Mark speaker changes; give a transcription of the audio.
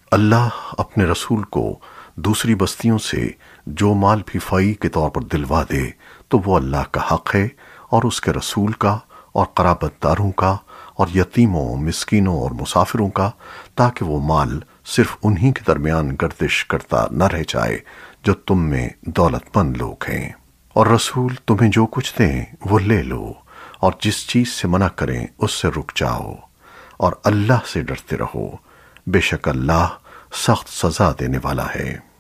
Speaker 1: अल्लाह अपने रसूल को दूसरी बस्तियों से जो माल भी फ़ई के तौर पर दिलवा दे तो वो अल्लाह का हक है और उसके रसूल का और क़राबतदारों का और यतीमों, मिस्कीनों और मुसाफिरों का, ताकि वो माल सिर्फ उन्हीं के दरमियान गर्दिश करता न रह जाए जो तुम में दौलतमंद लोग हैं। और रसूल तुम्हें जो कुछ दें वो ले लो, और जिस चीज से मना करें उससे रुक जाओ, और अल्लाह से डरते रहो। बेशक अल्लाह सख्त सजा देने वाला है।